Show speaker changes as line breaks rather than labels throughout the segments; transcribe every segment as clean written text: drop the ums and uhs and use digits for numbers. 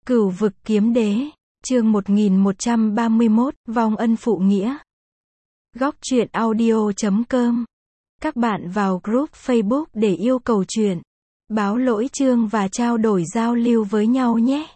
Cửu vực kiếm đế, chương 1131, vong ân phụ nghĩa. Góc truyện audio.com. Các bạn vào group Facebook để yêu cầu truyện, báo lỗi chương và trao đổi giao lưu với nhau nhé.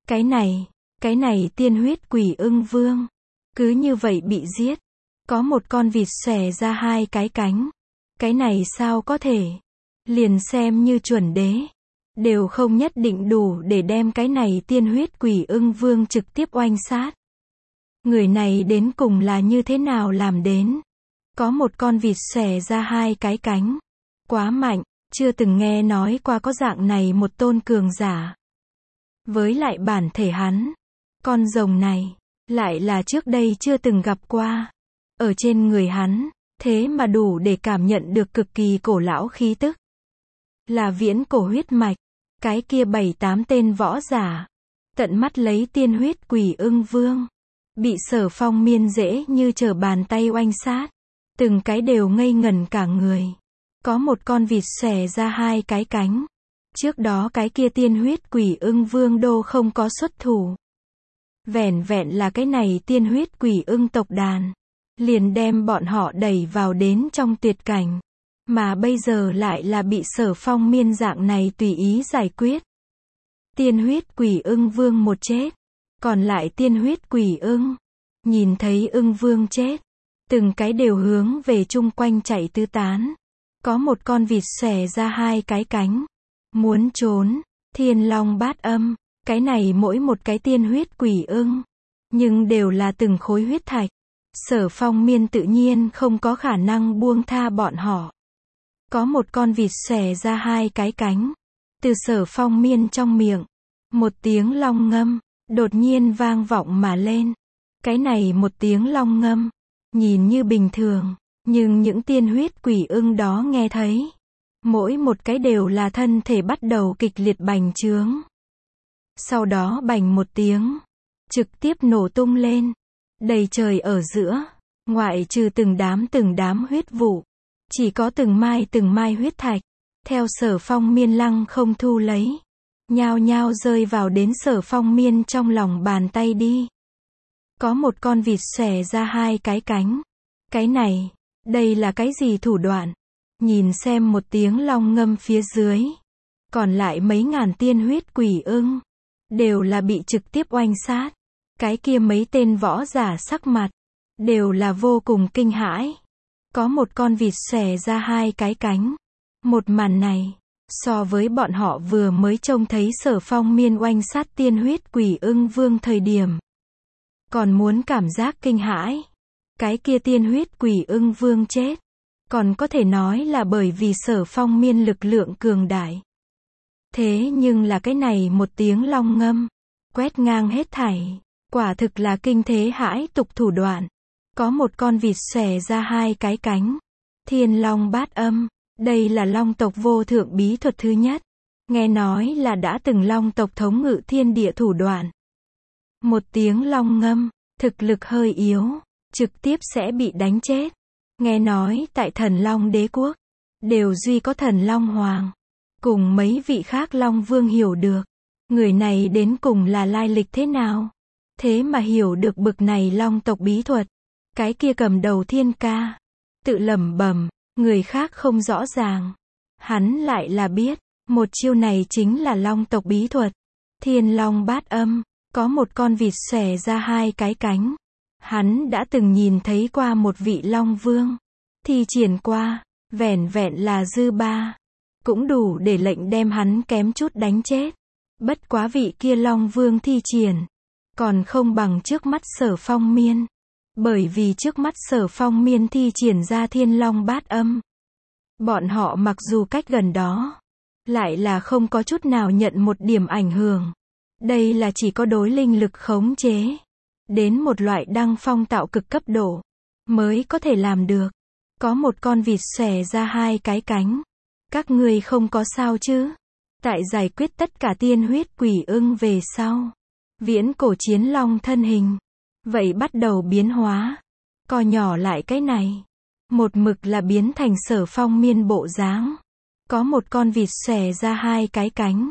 Cái này tiên huyết quỷ ưng vương. Cứ như vậy bị giết. Có một con vịt xòe ra hai cái cánh. Cái này sao có thể? Liền xem như chuẩn đế. Đều không nhất định đủ để đem cái này tiên huyết quỷ ưng vương trực tiếp oanh sát. Người này đến cùng là như thế nào làm đến? Có một con vịt xòe ra hai cái cánh. Quá mạnh, chưa từng nghe nói qua có dạng này một tôn cường giả. Với lại bản thể hắn, con rồng này, lại là trước đây chưa từng gặp qua. Ở trên người hắn, thế mà đủ để cảm nhận được cực kỳ cổ lão khí tức. Là viễn cổ huyết mạch. Cái kia 7-8 tên võ giả, tận mắt lấy tiên huyết quỷ ưng vương, bị Sở Phong Miên dễ như trở bàn tay oanh sát, từng cái đều ngây ngẩn cả người. Có một con vịt xòe ra hai cái cánh. Trước đó cái kia tiên huyết quỷ ưng vương đô không có xuất thủ. Vẻn vẹn là cái này tiên huyết quỷ ưng tộc đàn, liền đem bọn họ đẩy vào đến trong tuyệt cảnh. Mà bây giờ lại là bị Sở Phong Miên dạng này tùy ý giải quyết. Tiên huyết quỷ ưng vương một chết. Còn lại tiên huyết quỷ ưng, nhìn thấy ưng vương chết, từng cái đều hướng về chung quanh chạy tứ tán. Có một con vịt xòe ra hai cái cánh. Muốn trốn, thiên long bát âm. Cái này mỗi một cái tiên huyết quỷ ưng, nhưng đều là từng khối huyết thạch. Sở Phong Miên tự nhiên không có khả năng buông tha bọn họ. Có một con vịt xòe ra hai cái cánh. Từ Sở Phong Miên trong miệng, một tiếng long ngâm, đột nhiên vang vọng mà lên. Cái này một tiếng long ngâm, nhìn như bình thường, nhưng những tiên huyết quỷ ưng đó nghe thấy. Mỗi một cái đều là thân thể bắt đầu kịch liệt bành trướng. Sau đó bành một tiếng, trực tiếp nổ tung lên. Đầy trời ở giữa, ngoại trừ từng đám huyết vụ. Chỉ có từng mai huyết thạch, theo Sở Phong Miên lăng không thu lấy, nhao nhao rơi vào đến Sở Phong Miên trong lòng bàn tay đi. Có một con vịt xòe ra hai cái cánh. Cái này, đây là cái gì thủ đoạn? Nhìn xem một tiếng long ngâm phía dưới, còn lại mấy ngàn tiên huyết quỷ ưng, đều là bị trực tiếp oanh sát. Cái kia mấy tên võ giả sắc mặt, đều là vô cùng kinh hãi. Có một con vịt xòe ra hai cái cánh. Một màn này, so với bọn họ vừa mới trông thấy Sở Phong Miên oanh sát tiên huyết quỷ ưng vương thời điểm, còn muốn cảm giác kinh hãi. Cái kia tiên huyết quỷ ưng vương chết, còn có thể nói là bởi vì Sở Phong Miên lực lượng cường đại. Thế nhưng là cái này một tiếng long ngâm, quét ngang hết thảy, quả thực là kinh thế hãi tục thủ đoạn. Có một con vịt xòe ra hai cái cánh. Thiên long bát âm. Đây là long tộc vô thượng bí thuật thứ nhất. Nghe nói là đã từng long tộc thống ngự thiên địa thủ đoạn. Một tiếng long ngâm, thực lực hơi yếu, trực tiếp sẽ bị đánh chết. Nghe nói tại thần long đế quốc, đều duy có thần long hoàng, cùng mấy vị khác long vương hiểu được. Người này đến cùng là lai lịch thế nào? Thế mà hiểu được bực này long tộc bí thuật. Cái kia cầm đầu thiên ca, tự lẩm bẩm, người khác không rõ ràng. Hắn lại là biết, một chiêu này chính là long tộc bí thuật. Thiên long bát âm, có một con vịt xòe ra hai cái cánh. Hắn đã từng nhìn thấy qua một vị long vương, thi triển qua, vẻn vẹn là dư ba, cũng đủ để lệnh đem hắn kém chút đánh chết. Bất quá vị kia long vương thi triển, còn không bằng trước mắt Sở Phong Miên. Bởi vì trước mắt Sở Phong Miên thi triển ra thiên long bát âm, bọn họ mặc dù cách gần đó, lại là không có chút nào nhận một điểm ảnh hưởng. Đây là chỉ có đối linh lực khống chế, đến một loại đăng phong tạo cực cấp độ, mới có thể làm được. Có một con vịt xòe ra hai cái cánh. Các ngươi không có sao chứ? Tại giải quyết tất cả tiên huyết quỷ ưng về sau, viễn cổ chiến long thân hình, vậy bắt đầu biến hóa, co nhỏ lại cái này, một mực là biến thành Sở Phong Miên bộ dáng. Có một con vịt xòe ra hai cái cánh.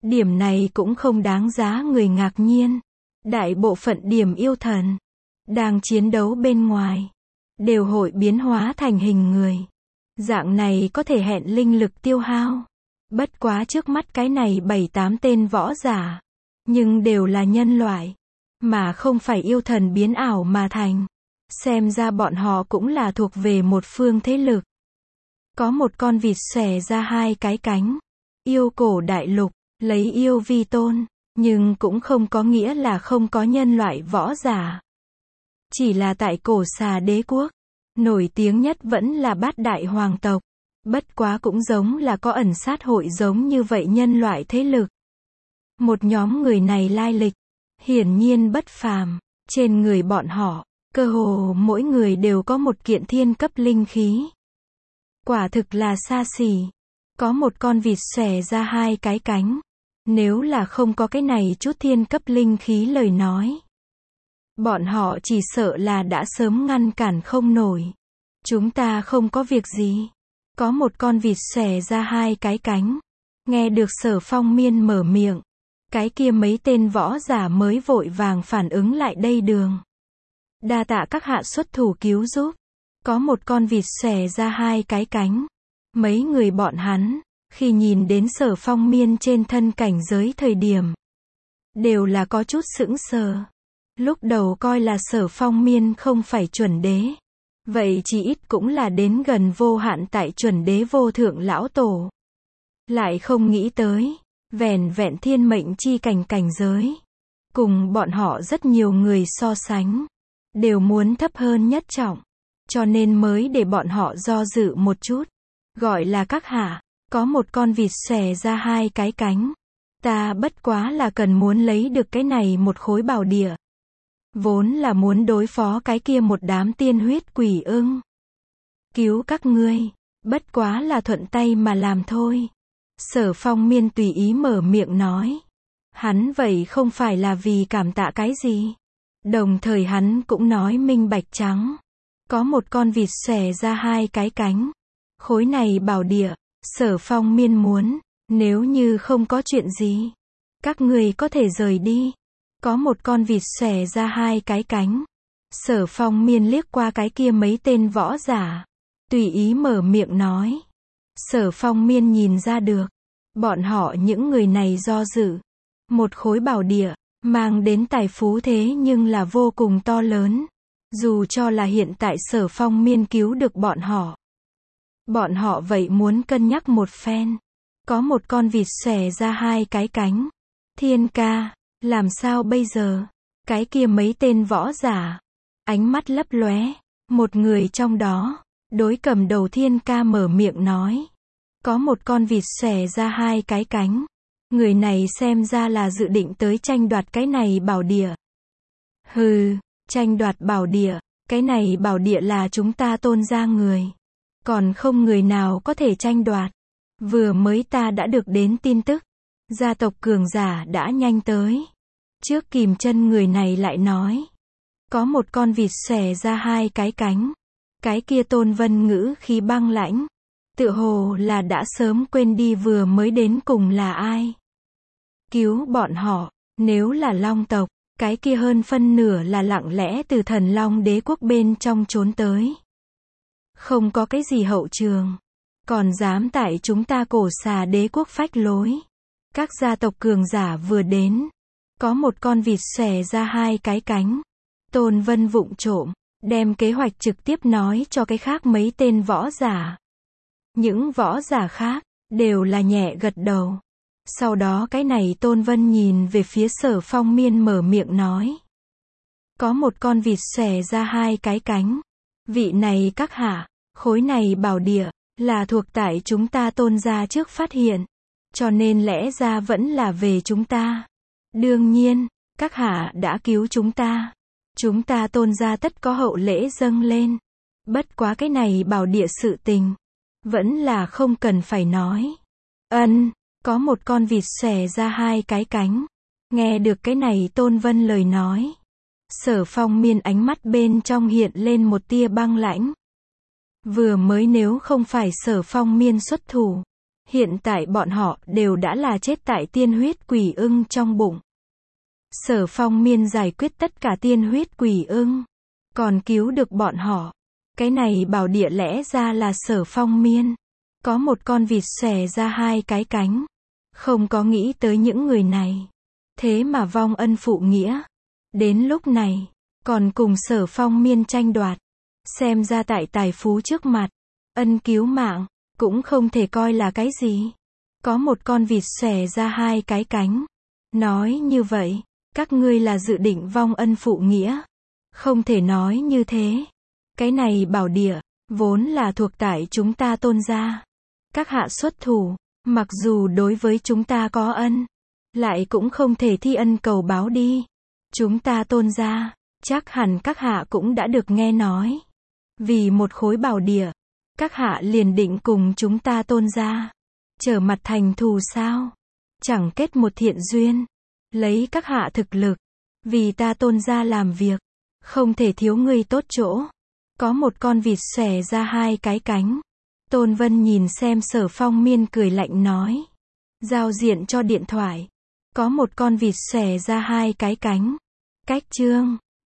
Điểm này cũng không đáng giá người ngạc nhiên. Đại bộ phận điểm yêu thần đang chiến đấu bên ngoài đều hội biến hóa thành hình người. Dạng này có thể hẹn linh lực tiêu hao. Bất quá trước mắt cái này 7-8 tên võ giả, nhưng đều là nhân loại, mà không phải yêu thần biến ảo mà thành. Xem ra bọn họ cũng là thuộc về một phương thế lực. Có một con vịt xòe ra hai cái cánh. Yêu cổ đại lục, lấy yêu vi tôn, nhưng cũng không có nghĩa là không có nhân loại võ giả. Chỉ là tại cổ xà đế quốc, nổi tiếng nhất vẫn là bát đại hoàng tộc. Bất quá cũng giống là có ẩn sát hội giống như vậy nhân loại thế lực. Một nhóm người này lai lịch, hiển nhiên bất phàm. Trên người bọn họ, cơ hồ mỗi người đều có một kiện thiên cấp linh khí. Quả thực là xa xỉ. Có một con vịt xòe ra hai cái cánh. Nếu là không có cái này chút thiên cấp linh khí lời nói, bọn họ chỉ sợ là đã sớm ngăn cản không nổi. Chúng ta không có việc gì. Có một con vịt xòe ra hai cái cánh. Nghe được Sở Phong Miên mở miệng, cái kia mấy tên võ giả mới vội vàng phản ứng lại đây đường. Đa tạ các hạ xuất thủ cứu giúp. Có một con vịt xòe ra hai cái cánh. Mấy người bọn hắn, khi nhìn đến Sở Phong Miên trên thân cảnh giới thời điểm, đều là có chút sững sờ. Lúc đầu coi là Sở Phong Miên không phải chuẩn đế. Vậy chỉ ít cũng là đến gần vô hạn tại chuẩn đế vô thượng lão tổ. Lại không nghĩ tới, vẻn vẹn thiên mệnh chi cảnh cảnh giới. Cùng bọn họ rất nhiều người so sánh, đều muốn thấp hơn nhất trọng. Cho nên mới để bọn họ do dự một chút. Gọi là các hạ, có một con vịt xòe ra hai cái cánh. Ta bất quá là cần muốn lấy được cái này một khối bảo địa. Vốn là muốn đối phó cái kia một đám tiên huyết quỷ ưng. Cứu các ngươi, bất quá là thuận tay mà làm thôi. Sở Phong Miên tùy ý mở miệng nói. Hắn vậy không phải là vì cảm tạ cái gì. Đồng thời hắn cũng nói minh bạch trắng. Có một con vịt xòe ra hai cái cánh. Khối này bảo địa, Sở Phong Miên muốn, nếu như không có chuyện gì, các người có thể rời đi. Có một con vịt xòe ra hai cái cánh. Sở Phong Miên liếc qua cái kia mấy tên võ giả, tùy ý mở miệng nói. Sở Phong Miên nhìn ra được, bọn họ những người này do dự. Một khối bảo địa, mang đến tài phú thế nhưng là vô cùng to lớn. Dù cho là hiện tại Sở Phong Miên cứu được bọn họ vậy muốn cân nhắc một phen. Có một con vịt xòe ra hai cái cánh. Thiên ca, làm sao bây giờ? Cái kia mấy tên võ giả, ánh mắt lấp lóe. Một người trong đó, đối cầm đầu Thiên ca mở miệng nói. Có một con vịt xòe ra hai cái cánh. Người này xem ra là dự định tới tranh đoạt cái này bảo địa. Hừ, tranh đoạt bảo địa, cái này bảo địa là chúng ta Tôn gia người. Còn không người nào có thể tranh đoạt. Vừa mới ta đã được đến tin tức, gia tộc cường giả đã nhanh tới. Trước kìm chân người này lại nói. Có một con vịt xòe ra hai cái cánh. Cái kia Tôn Vân ngữ khí băng lãnh. Tựa hồ là đã sớm quên đi vừa mới đến cùng là ai. Cứu bọn họ, nếu là Long tộc, cái kia hơn phân nửa là lặng lẽ từ Thần Long đế quốc bên trong trốn tới. Không có cái gì hậu trường, còn dám tại chúng ta cổ xà đế quốc phách lối. Các gia tộc cường giả vừa đến, có một con vịt xòe ra hai cái cánh. Tôn Vân vụng trộm, đem kế hoạch trực tiếp nói cho cái khác mấy tên võ giả. Những võ giả khác, đều là nhẹ gật đầu. Sau đó cái này Tôn Vân nhìn về phía Sở Phong Miên mở miệng nói. Có một con vịt xòe ra hai cái cánh. Vị này các hạ, khối này bảo địa, là thuộc tại chúng ta Tôn gia trước phát hiện. Cho nên lẽ ra vẫn là về chúng ta. Đương nhiên, các hạ đã cứu chúng ta. Chúng ta Tôn gia tất có hậu lễ dâng lên. Bất quá cái này bảo địa sự tình, vẫn là không cần phải nói. Có một con vịt xòe ra hai cái cánh. Nghe được cái này Tôn Vân lời nói. Sở Phong Miên ánh mắt bên trong hiện lên một tia băng lãnh. Vừa mới nếu không phải Sở Phong Miên xuất thủ, Hiện tại bọn họ đều đã là chết tại tiên huyết quỷ ưng trong bụng. Sở Phong Miên giải quyết tất cả tiên huyết quỷ ưng, còn cứu được bọn họ. Cái này bảo địa lẽ ra là Sở Phong Miên. Có một con vịt xòe ra hai cái cánh. Không có nghĩ tới những người này. Thế mà vong ân phụ nghĩa. Đến lúc này, còn cùng Sở Phong Miên tranh đoạt. Xem ra tại tài phú trước mặt, ân cứu mạng, cũng không thể coi là cái gì. Có một con vịt xòe ra hai cái cánh. Nói như vậy, các ngươi là dự định vong ân phụ nghĩa. Không thể nói như thế. Cái này bảo địa, vốn là thuộc tại chúng ta Tôn gia. Các hạ xuất thủ, mặc dù đối với chúng ta có ân, lại cũng không thể thi ân cầu báo đi. Chúng ta Tôn gia, chắc hẳn các hạ cũng đã được nghe nói. Vì một khối bảo địa, các hạ liền định cùng chúng ta Tôn gia trở mặt thành thù sao? Chẳng kết một thiện duyên, lấy các hạ thực lực, vì ta Tôn gia làm việc, không thể thiếu ngươi tốt chỗ. Có một con vịt xòe ra hai cái cánh. Tôn Vân nhìn xem Sở Phong Miên cười lạnh nói. Giao diện cho điện thoại. Có một con vịt xòe ra hai cái cánh. Cách chương